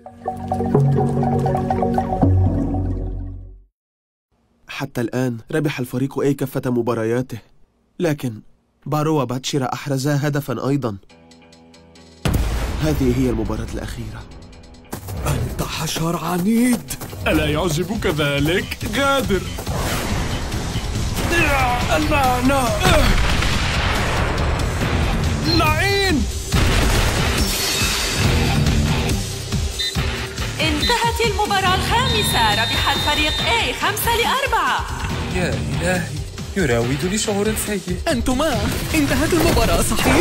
حتى الآن ربح الفريق A كافة مبارياته، لكن بارو وباتشيرا أحرزا هدفاً أيضاً. هذه هي المباراة الأخيرة. أنت حشر عنيد، ألا يعجبك ذلك؟ غادر. اللعنة. لعين. انتهت المباراة الخامسة، ربح الفريق A 5-4. يا إلهي، يراودني شعور سيء. أنتما انتهت المباراة صحيح؟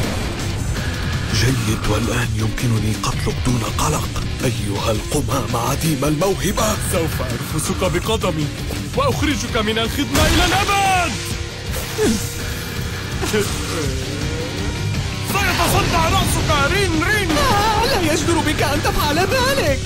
جيد، والآن يمكنني قتلك دون قلق أيها القمام عديم الموهبة. سوف أرفسك بقدمي وأخرجك من الخدمة إلى الأبد. سيتصدع رأسك. رين رين. لا يجدر بك أن تفعل ذلك.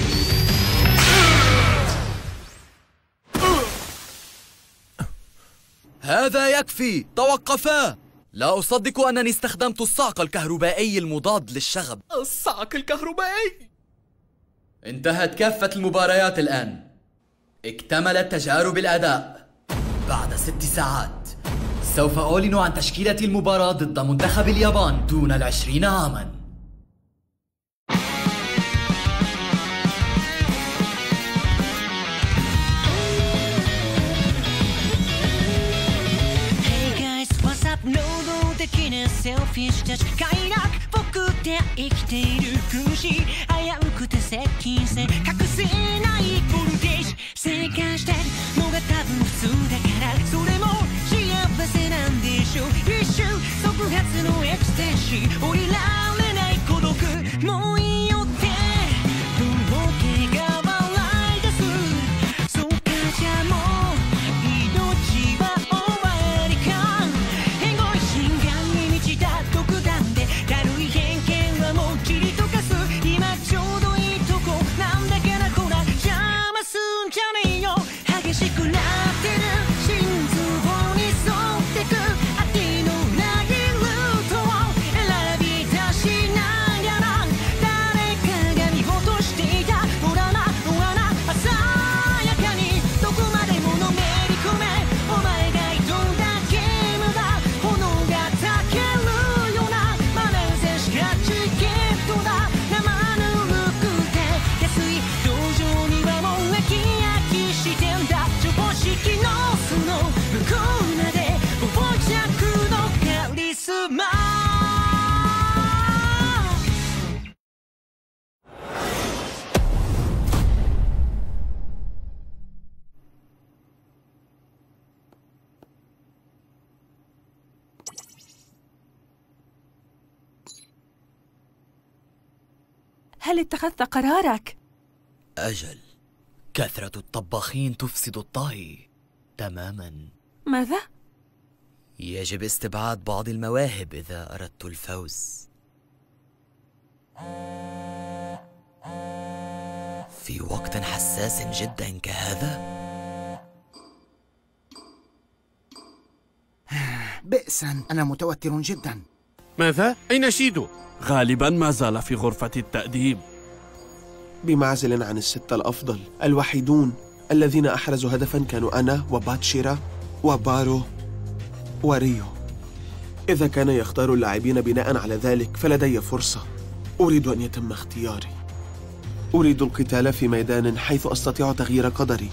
هذا يكفي، توقفا. لا أصدق أنني استخدمت الصعق الكهربائي المضاد للشغب. الصعق الكهربائي. انتهت كافة المباريات الآن. اكتملت تجارب الأداء. بعد 6 ساعات سوف أعلن عن تشكيلة المباراة ضد منتخب اليابان دون 20 عاماً. هل اتخذت قرارك؟ أجل، كثرة الطباخين تفسد الطهي تماماً. ماذا؟ يجب استبعاد بعض المواهب إذا أردت الفوز. في وقت حساس جداً كهذا؟ بئساً، أنا متوتر جداً. ماذا؟ أين شيدو؟ غالباً ما زال في غرفة التأديب. بمعزل عن الستة الأفضل، الوحيدون الذين أحرزوا هدفاً كانوا أنا وباتشيرا وبارو وريو. إذا كان يختار اللاعبين بناء على ذلك فلدي فرصة. أريد أن يتم اختياري. أريد القتال في ميدان حيث أستطيع تغيير قدري.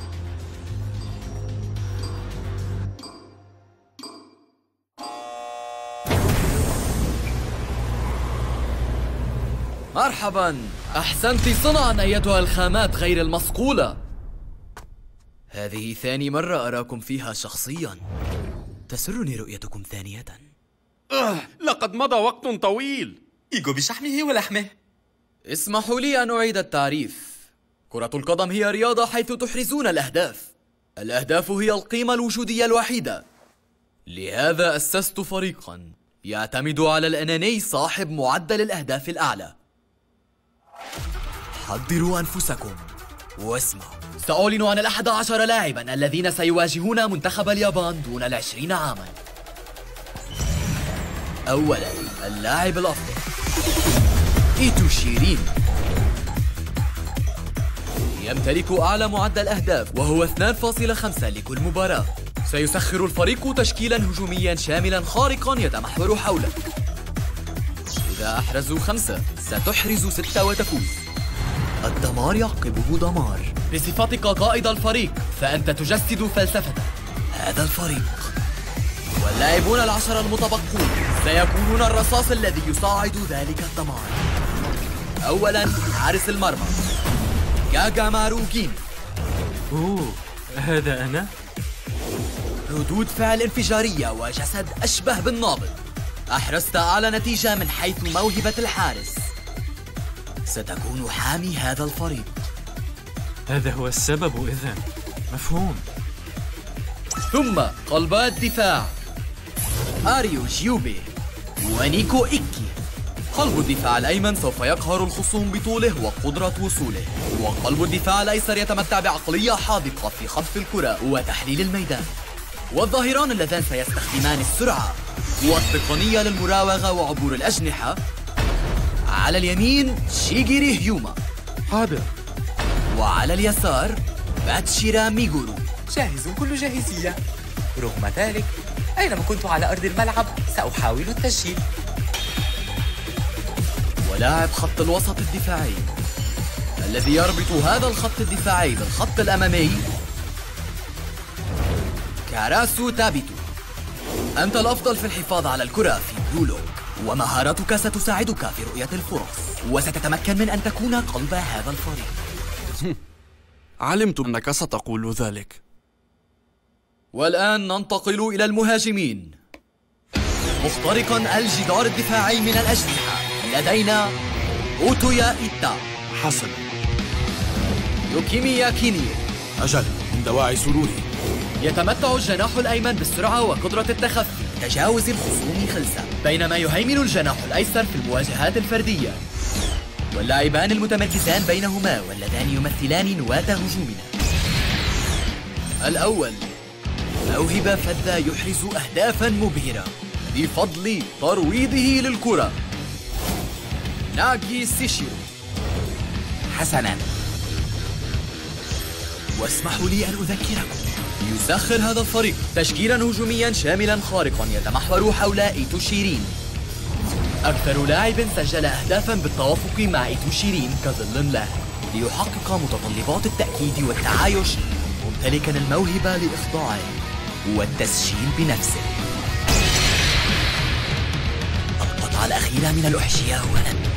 مرحباً، أحسنت صنعاً أيتها الخامات غير المصقولة. هذه ثاني مرة أراكم فيها شخصياً. تسرني رؤيتكم ثانية. لقد مضى وقت طويل. إيجو بشحمه ولحمه. اسمحوا لي أن أعيد التعريف. كرة القدم هي رياضة حيث تحرزون الأهداف. الأهداف هي القيمة الوجودية الوحيدة. لهذا أسست فريقاً يعتمد على الأناني صاحب معدل الأهداف الأعلى. حضروا أنفسكم واسمعوا. سأعلن عن 11 لاعباً الذين سيواجهون منتخب اليابان دون 20 عاماً. أولاً، اللاعب الأفضل إيتو شيرين. يمتلك أعلى معدل أهداف وهو 2.5 لكل مباراة. سيسخر الفريق تشكيلا هجوميا شاملا خارقا يتمحور حولك. إذا أحرزوا 5 ستحرز 6 وتفوز. الدمار يعقبه دمار. بصفتك قائد الفريق فأنت تجسد فلسفة هذا الفريق. واللاعبون 10 المتبقون سيكونون الرصاص الذي يصاعد ذلك الدمار. أولاً حارس المرمى جاجا ماروجين. أوه، هذا أنا؟ ردود فعل انفجارية وجسد أشبه بالنابض. أحرزت أعلى نتيجة من حيث موهبة الحارس. ستكون حامي هذا الفريق. هذا هو السبب إذن. مفهوم. ثم قلبا الدفاع آريو جيوبي ونيكو إيكي. قلب الدفاع الأيمن سوف يقهر الخصوم بطوله وقدرة وصوله، وقلب الدفاع الأيسر يتمتع بعقلية حاذقة في خطف الكرة وتحليل الميدان، والظهيران اللذان سيستخدمان السرعة والتقنية للمراوغة وعبور الأجنحة. على اليمين شيجيري هيوما، حاضر. وعلى اليسار باتشيرا ميغورو. جاهز، كل جاهزية. رغم ذلك أينما كنت على أرض الملعب سأحاول التسجيل. ولاعب خط الوسط الدفاعي الذي يربط هذا الخط الدفاعي بالخط الأمامي كاراسو تابيتو. أنت الأفضل في الحفاظ على الكرة في بلولوك، ومهاراتك ستساعدك في رؤية الفرص، وستتمكن من أن تكون قلب هذا الفريق. علمت أنك ستقول ذلك. والآن ننتقل إلى المهاجمين. مخترقا الجدار الدفاعي من الأجنحة لدينا أوتويا إيتا. حسنا. يوكيميا كيني. أجل، من دواعي سروري. يتمتع الجناح الأيمن بالسرعة وقدرة التخفي تجاوز الخصوم خلسة، بينما يهيمن الجناح الأيسر في المواجهات الفردية. واللاعبان المتمركزان بينهما واللذان يمثلان نواة هجومنا. الأول موهبة فذة يحرز أهدافا مبهرة بفضل ترويضه للكرة، ناغي سيشيرو. حسناً، واسمحوا لي أن أذكركم، يسخر هذا الفريق تشكيلا هجوميا شاملا خارقا يتمحور حول إيتو شيرين، أكثر لاعب سجل أهدافا بالتوافق مع إيتو شيرين كظل له، ليحقق متطلبات التأكيد والتعايش، ممتلكا الموهبة لإخضاعه والتسجيل بنفسه. القطعة الأخيرة من الأحشية ولد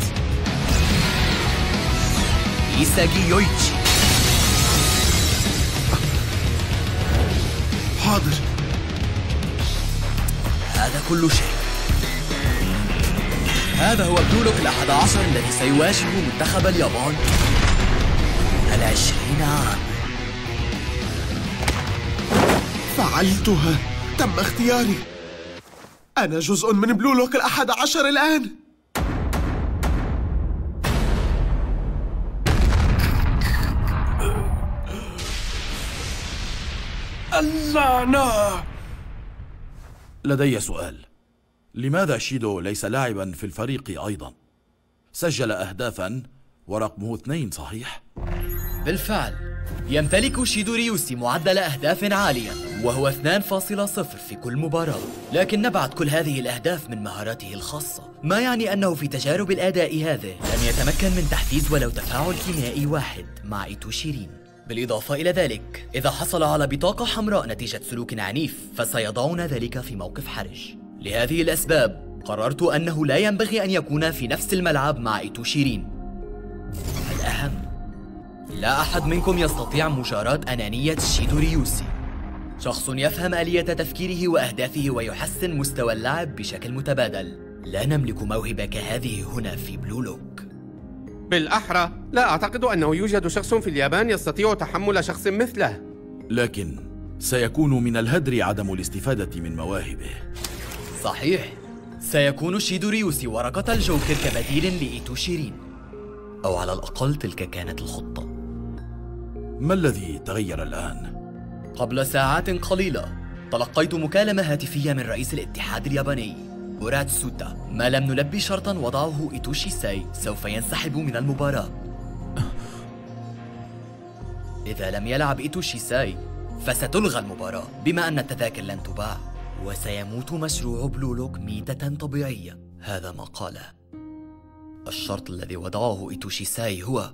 إيساغي يويتشي. حاضر. هذا كل شيء. هذا هو بلولوك 11 الذي سيواجه منتخب اليابان 20 عام. فعلتها. تم اختياري. أنا جزء من بلولوك 11 الآن. اللعنة. لدي سؤال. لماذا شيدو ليس لاعبا في الفريق أيضا؟ سجل أهدافا ورقمه 2 صحيح؟ بالفعل يمتلك شيدو ريوسي معدل أهداف عاليا وهو 2.0 في كل مباراة، لكن نبعد كل هذه الأهداف من مهاراته الخاصة، ما يعني أنه في تجارب الأداء هذه لم يتمكن من تحفيز ولو تفاعل كيميائي واحد مع إيتو شيرين. بالإضافة إلى ذلك، إذا حصل على بطاقة حمراء نتيجة سلوك عنيف فسيضعون ذلك في موقف حرج. لهذه الأسباب قررت أنه لا ينبغي أن يكون في نفس الملعب مع إيتو شيرين. الأهم، لا أحد منكم يستطيع مجاراة أنانية شيدو ريوسي، شخص يفهم آلية تفكيره وأهدافه ويحسن مستوى اللعب بشكل متبادل. لا نملك موهبة كهذه هنا في بلولوك. بالأحرى لا أعتقد أنه يوجد شخص في اليابان يستطيع تحمل شخص مثله. لكن سيكون من الهدر عدم الاستفادة من مواهبه. صحيح، سيكون شيدو ريوسي ورقة الجوكر كبديل لإيتو شيرين، أو على الأقل تلك كانت الخطة. ما الذي تغير الآن؟ قبل ساعات قليلة تلقيت مكالمة هاتفية من رئيس الاتحاد الياباني موراتسوتا. ما لم نلبي شرطا وضعه إيتوشي ساي سوف ينسحب من المباراة. إذا لم يلعب إيتوشي ساي فستلغى المباراة بما أن التذاكر لن تباع، وسيموت مشروع بلو لوك ميتة طبيعية. هذا ما قاله. الشرط الذي وضعه إيتوشي ساي هو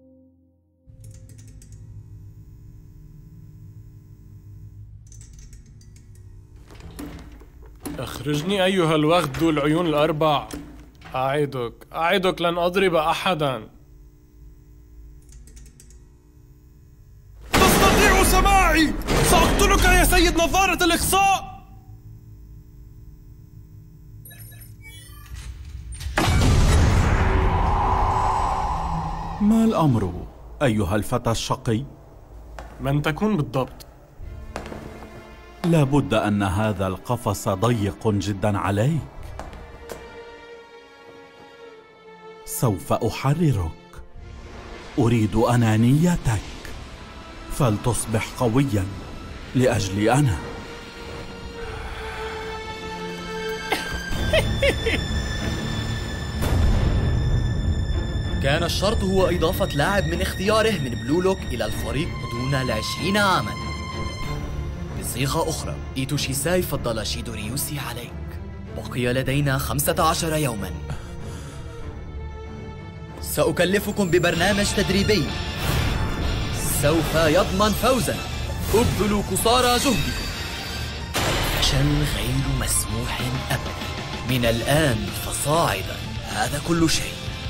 اخرجني أيها الوغد ذو العيون الأربع. أعدك لن أضرب أحدا. تستطيع سماعي؟ سأقتلك يا سيد نظارة الإخصاء. ما الأمر أيها الفتى الشقي؟ من تكون بالضبط؟ لابد أن هذا القفص ضيق جدا عليك. سوف أحررك. أريد أنانيتك، فلتصبح قويا لأجلي أنا. كان الشرط هو إضافة لاعب من اختياره من بلو لوك إلى الفريق دون 20 عاماً. بصيغة أخرى، إيتوشي ساي فضل شيدو ريوسي عليك. بقي لدينا 15 يوماً. سأكلفكم ببرنامج تدريبي سوف يضمن فوزاً. ابذلوا قصارى جهدكم. الفشل غير مسموح أبداً. من الآن فصاعداً هذا كل شيء.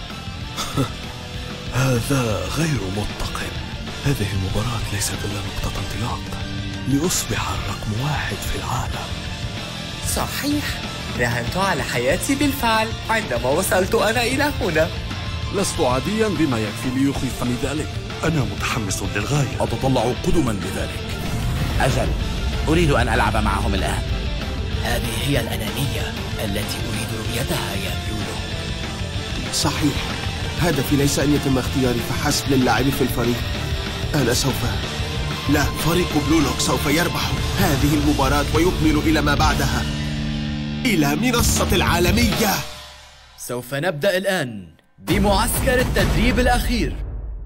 هذا غير متقن. هذه المباراة ليست إلا نقطة انطلاق لأصبح الرقم 1 في العالم. صحيح، راهنت على حياتي بالفعل عندما وصلت أنا إلى هنا. لست عاديا بما يكفي ليخيفني ذلك. أنا متحمس للغاية. أتطلع قدما لذلك. أجل، أريد أن ألعب معهم الآن. هذه هي الأنانية التي أريد رؤيتها يا بلولو. صحيح، هدفي ليس أن يتم اختياري فحسب للعب في الفريق. أنا لا، فريق بلولوك سوف يربح هذه المباراة ويكمل إلى ما بعدها، إلى منصة العالمية. سوف نبدأ الآن بمعسكر التدريب الأخير.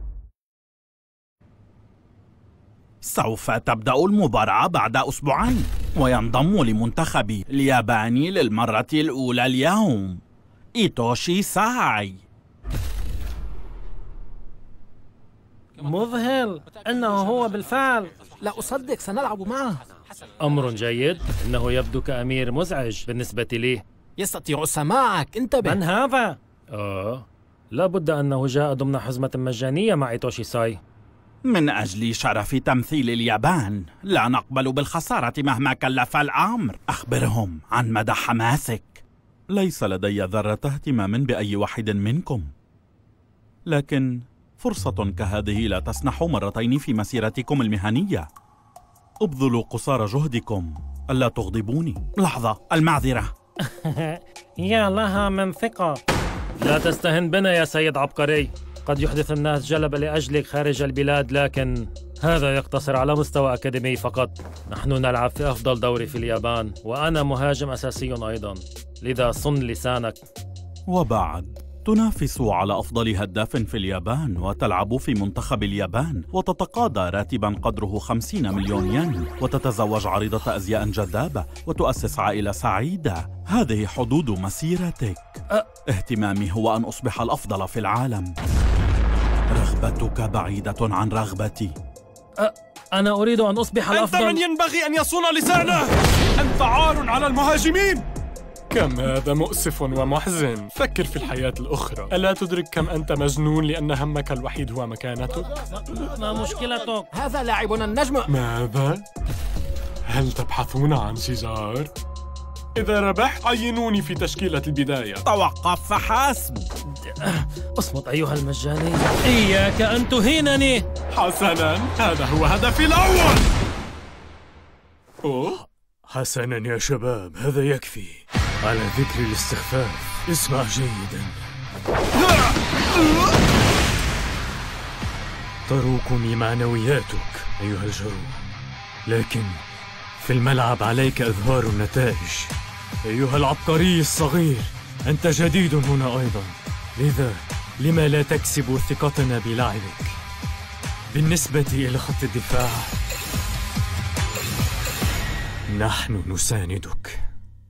سوف تبدأ المباراة بعد أسبوعين، وينضم لمنتخب الياباني للمرة الأولى اليوم إيتوشي ساي. مذهل، إنه هو بالفعل. لا أصدق، سنلعب معه. أمر جيد. إنه يبدو كأمير مزعج بالنسبة لي. يستطيع سماعك، انتبه. من هذا؟ لا بد أنه جاء ضمن حزمة مجانية مع إيتوشي ساي. من أجل شرف تمثيل اليابان لا نقبل بالخسارة مهما كلف الأمر. أخبرهم عن مدى حماسك. ليس لدي ذرة اهتمام بأي واحد منكم، لكن فرصة كهذه لا تسنح مرتين في مسيرتكم المهنية. ابذلوا قصارى جهدكم، ألا تغضبوني. لحظة، المعذرة. يا لها من ثقة. لا تستهن بنا يا سيد عبقري. قد يحدث الناس جلب لأجلك خارج البلاد، لكن هذا يقتصر على مستوى أكاديمي فقط. نحن نلعب في أفضل دوري في اليابان، وأنا مهاجم أساسي أيضا، لذا صن لسانك. وبعد تنافس على أفضل هداف في اليابان، وتلعب في منتخب اليابان، وتتقاضى راتبا قدره 50 مليون ين، وتتزوج عريضة أزياء جذابة، وتؤسس عائلة سعيدة. هذه حدود مسيرتك. اهتمامي هو أن أصبح الأفضل في العالم. رغبتك بعيدة عن رغبتي. أنا أريد أن أصبح الأفضل. أنت من ينبغي أن يصون لسانه. أنت عار على المهاجمين. كم هذا مؤسف ومحزن. فكر في الحياة الأخرى. ألا تدرك كم أنت مجنون لأن همك الوحيد هو مكانتك؟ ما مشكلتك؟ هذا لاعبنا النجم. ماذا؟ هل تبحثون عن سيزار؟ إذا ربحت عينوني في تشكيلة البداية. توقف فحسب. اصمت أيها المجاني. إياك أن تهينني. حسناً، هذا هو هدفي الأول. حسناً يا شباب، هذا يكفي. على ذكر الاستخفاف، اسمع جيداً. تروكني معنوياتك أيها الجرو، لكن في الملعب عليك إظهار النتائج. أيها العبقري الصغير، أنت جديد هنا أيضا، لذا لما لا تكسب ثقتنا بلعبك؟ بالنسبة إلى خط الدفاع، نحن نساندك.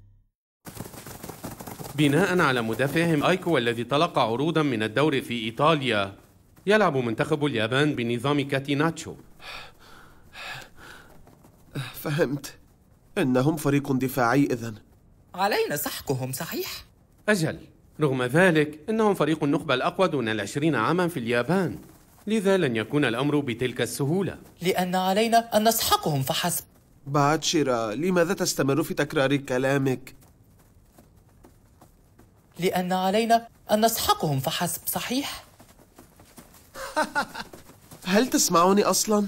بناء على مدافعهم أيكو الذي تلقى عروضا من الدوري في إيطاليا، يلعب منتخب اليابان بنظام كاتيناتشو. فهمت. إنهم فريق دفاعي إذن. علينا سحقهم صحيح؟ أجل، رغم ذلك إنهم فريق النخبة الأقوى دون 20 عاما في اليابان، لذا لن يكون الأمر بتلك السهولة. لأن علينا أن نسحقهم فحسب. باتشيرا، لماذا تستمر في تكرار كلامك؟ لأن علينا أن نسحقهم فحسب صحيح؟ هل تسمعني أصلاً؟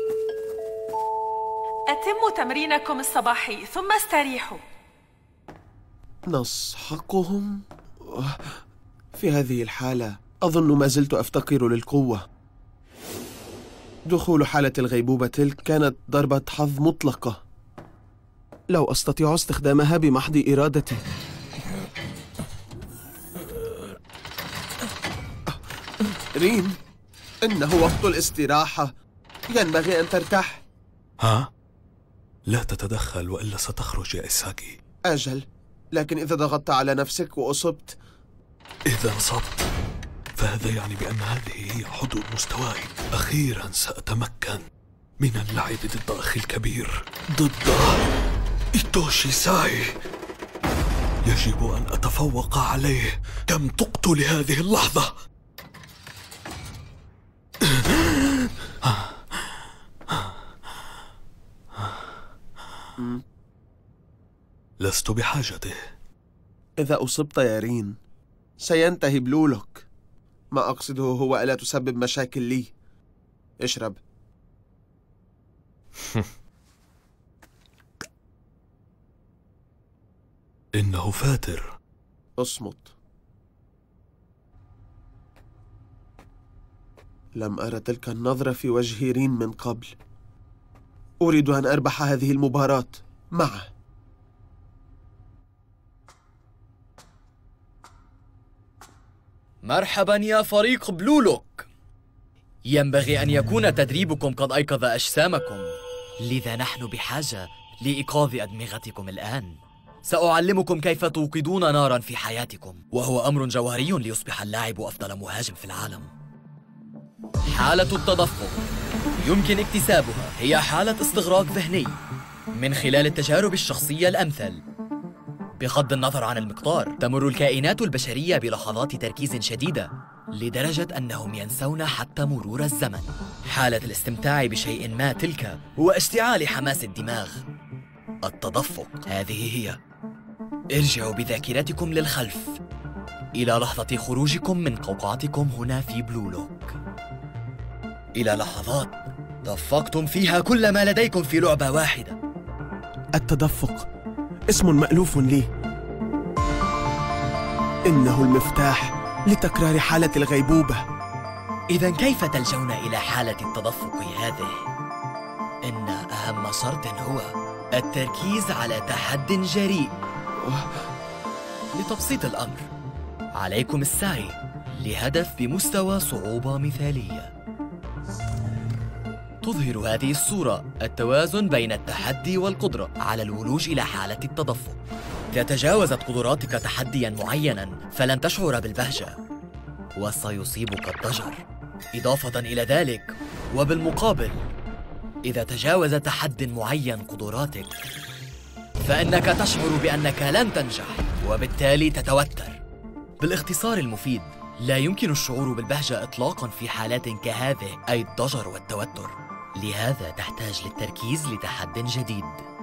أتموا تمرينكم الصباحي ثم استريحوا. نسحقهم؟ في هذه الحالة أظن ما زلت أفتقر للقوة. دخول حالة الغيبوبة تلك كانت ضربة حظ مطلقة، لو أستطيع استخدامها بمحض إرادتي. رين، إنه وقت الاستراحة، ينبغي أن ترتاح. ها؟ لا تتدخل وإلا ستخرج يا إساكي. أجل، لكن إذا ضغطت على نفسك وأصبت. إذا أصبت فهذا يعني بأن هذه هي حدود مستواي. أخيرا سأتمكن من اللعب ضد أخي الكبير، ضد إيتوشي ساي. يجب أن أتفوق عليه. كم تقت لهذه اللحظة. لست بحاجته. إذا أصبت يا رين سينتهي بلولوك. ما أقصده هو ألا تسبب مشاكل لي. اشرب. إنه فاتر. اصمت. لم أرى تلك النظرة في وجه رين من قبل. أريد أن أربح هذه المباراة معه. مرحبا يا فريق بلولوك. ينبغي أن يكون تدريبكم قد أيقظ أجسامكم، لذا نحن بحاجة لإيقاظ أدمغتكم الآن. سأعلمكم كيف توقدون ناراً في حياتكم، وهو أمر جوهري ليصبح اللاعب أفضل مهاجم في العالم. حالة التدفق يمكن اكتسابها. هي حالة استغراق ذهني من خلال التجارب الشخصية الأمثل. بغض النظر عن المقدار، تمر الكائنات البشرية بلحظات تركيز شديدة لدرجة أنهم ينسون حتى مرور الزمن. حالة الاستمتاع بشيء ما تلك واشتعال حماس الدماغ. التدفق هذه هي. ارجعوا بذاكرتكم للخلف إلى لحظة خروجكم من قوقعتكم هنا في بلولوك، إلى لحظات دفقتم فيها كل ما لديكم في لعبة واحدة. التدفق اسم مألوف لي. إنه المفتاح لتكرار حالة الغيبوبة. إذن كيف تلجون إلى حالة التدفق هذه؟ إن أهم شرط هو التركيز على تحد جريء. لتبسيط الأمر، عليكم السعي لهدف بمستوى صعوبة مثالية. تظهر هذه الصورة التوازن بين التحدي والقدرة على الولوج إلى حالة التدفق. إذا تجاوزت قدراتك تحدياً معيناً فلن تشعر بالبهجة وسيصيبك الضجر. إضافة إلى ذلك، وبالمقابل، إذا تجاوز تحد معين قدراتك فإنك تشعر بأنك لن تنجح وبالتالي تتوتر. بالاختصار المفيد، لا يمكن الشعور بالبهجة إطلاقاً في حالات كهذه، أي الضجر والتوتر. لهذا تحتاج للتركيز لتحد جديد.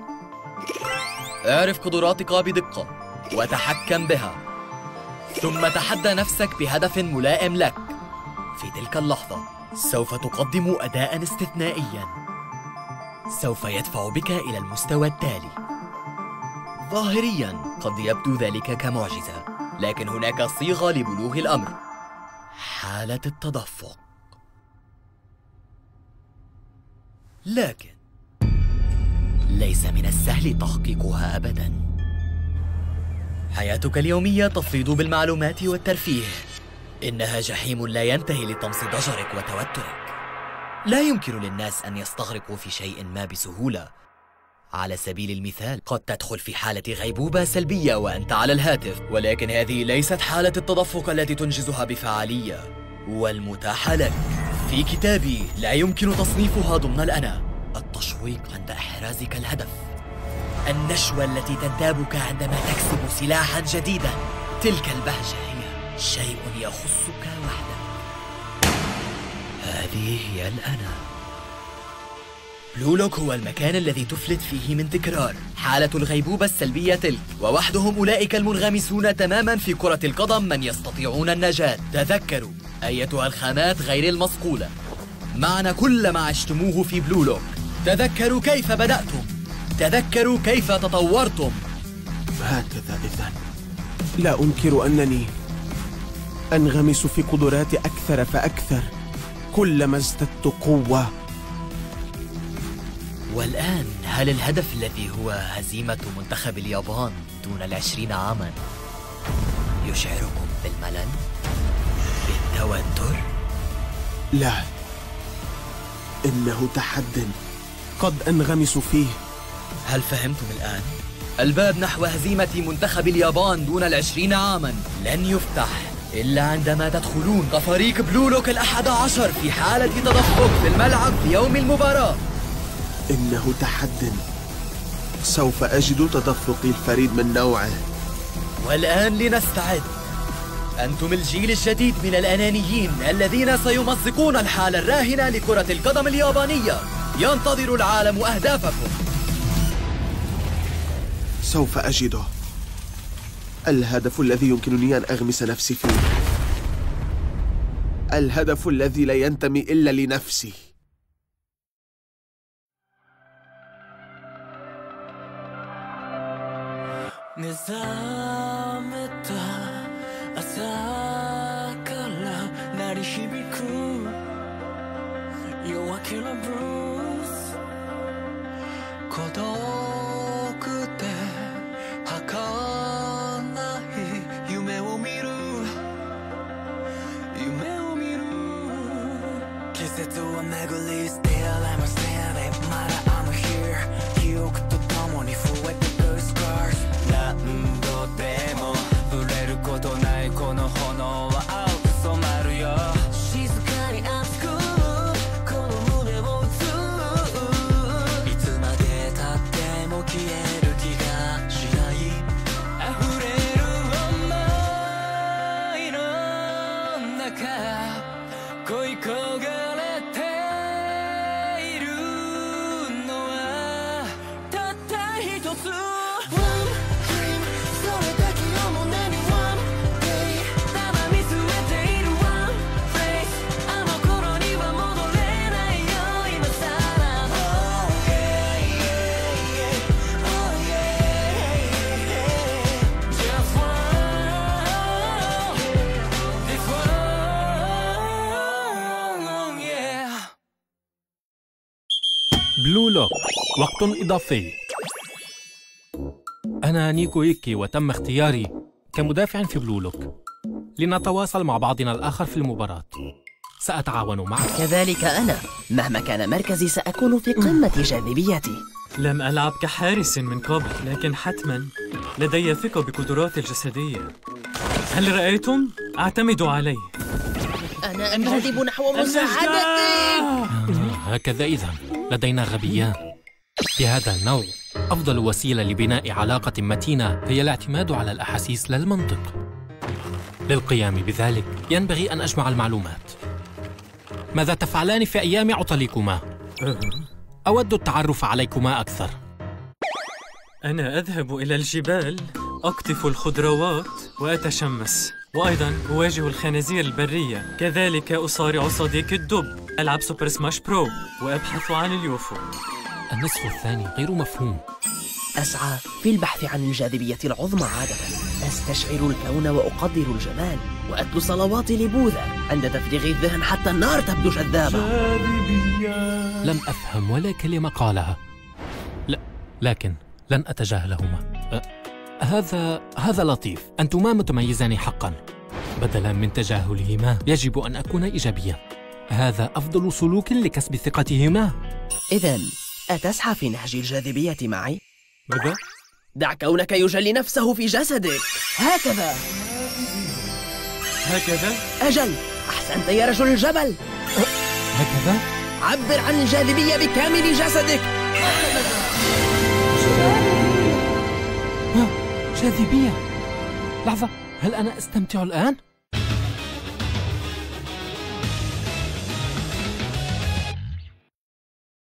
اعرف قدراتك بدقة وتحكم بها، ثم تحدى نفسك بهدف ملائم لك. في تلك اللحظة سوف تقدم أداءً استثنائياً سوف يدفع بك إلى المستوى التالي. ظاهرياً قد يبدو ذلك كمعجزة، لكن هناك صيغة لبلوغ الأمر: حالة التدفق. لكن ليس من السهل تحقيقها أبداً. حياتك اليومية تفيض بالمعلومات والترفيه. إنها جحيم لا ينتهي لطمس ضجرك وتوترك. لا يمكن للناس أن يستغرقوا في شيء ما بسهولة. على سبيل المثال، قد تدخل في حالة غيبوبة سلبية وأنت على الهاتف، ولكن هذه ليست حالة التدفق التي تنجزها بفعالية والمتاحة لك. في كتابي لا يمكن تصنيفها ضمن الأنا. التشويق عند إحرازك الهدف، النشوة التي تنتابك عندما تكسب سلاحا جديدا. تلك البهجة هي شيء يخصك وحدك. هذه هي الأنا. بلولوك هو المكان الذي تفلت فيه من تكرار حالة الغيبوبة السلبية تلك، ووحدهم أولئك المنغمسون تماما في كرة القدم من يستطيعون النجاة. تذكروا أيتها الخامات غير المصقولة، معنى كل ما عشتموه في بلولوك. تذكروا كيف بدأتم، تذكروا كيف تطورتم. هكذا إذن لا أنكر أنني أنغمس في قدراتي أكثر فأكثر كلما ازددت قوة. والآن هل الهدف الذي هو هزيمة منتخب اليابان دون 20 عاما يشعركم بالملل؟ بالتوتر؟ لا، إنه تحد قد أنغمس فيه. هل فهمتم الآن؟ الباب نحو هزيمة منتخب اليابان دون 20 عاما لن يفتح إلا عندما تدخلون كفريق بلولوك 11 في حالة تدفق في الملعب في يوم المباراة. إنه تحد سوف أجد تدفقي الفريد من نوعه. والآن لنستعد. أنتم الجيل الجديد من الأنانيين الذين سيمزقون الحالة الراهنة لكرة القدم اليابانية. ينتظر العالم أهدافكم. سوف أجده، الهدف الذي يمكنني أن أغمس نفسي فيه، الهدف الذي لا ينتمي إلا لنفسي. بلولوك، وقت إضافي. أنا نيكو إيكي، وتم اختياري كمدافع في بلولوك. لنتواصل مع بعضنا الآخر في المباراة. سأتعاون معك. كذلك أنا، مهما كان مركزي سأكون في قمة جاذبيتي. لم ألعب كحارس من قبل، لكن حتما لدي ثقة بقدراتي الجسدية. هل رأيتم؟ أعتمد عليه. أنا أنجذب نحو مساعدتي. هكذا إذن لدينا غبيان. بهذا النوع أفضل وسيلة لبناء علاقة متينة هي الاعتماد على الأحاسيس لا المنطق. للقيام بذلك ينبغي أن أجمع المعلومات. ماذا تفعلان في أيام عطلكما؟ أود التعرف عليكما أكثر. أنا أذهب إلى الجبال، أقطف الخضروات وأتشمس، وأيضاً أواجه الخنازير البرية. كذلك أصارع صديقي الدب، ألعب سوبر سماش برو، وأبحث عن اليوفو. النصف الثاني غير مفهوم. أسعى في البحث عن الجاذبية العظمى عادة. أستشعر الكون وأقدر الجمال، وأتلو صلواتي لبوذا عند تفريغ الذهن حتى النار تبدو جذابة. لم أفهم ولا كلمة قالها. لكن لن أتجاهلهما. هذا لطيف. أنتما متميزان حقا. بدلا من تجاهلهما يجب أن أكون إيجابيا. هذا أفضل سلوك لكسب ثقتهما. إذن أتسعى في نهج الجاذبية معي؟ ماذا؟ دع كونك يجلي نفسه في جسدك. هكذا. أجل، أحسنت يا رجل الجبل. هكذا؟ عبر عن الجاذبية بكامل جسدك. جاذبية. لحظة، هل أنا أستمتع الآن؟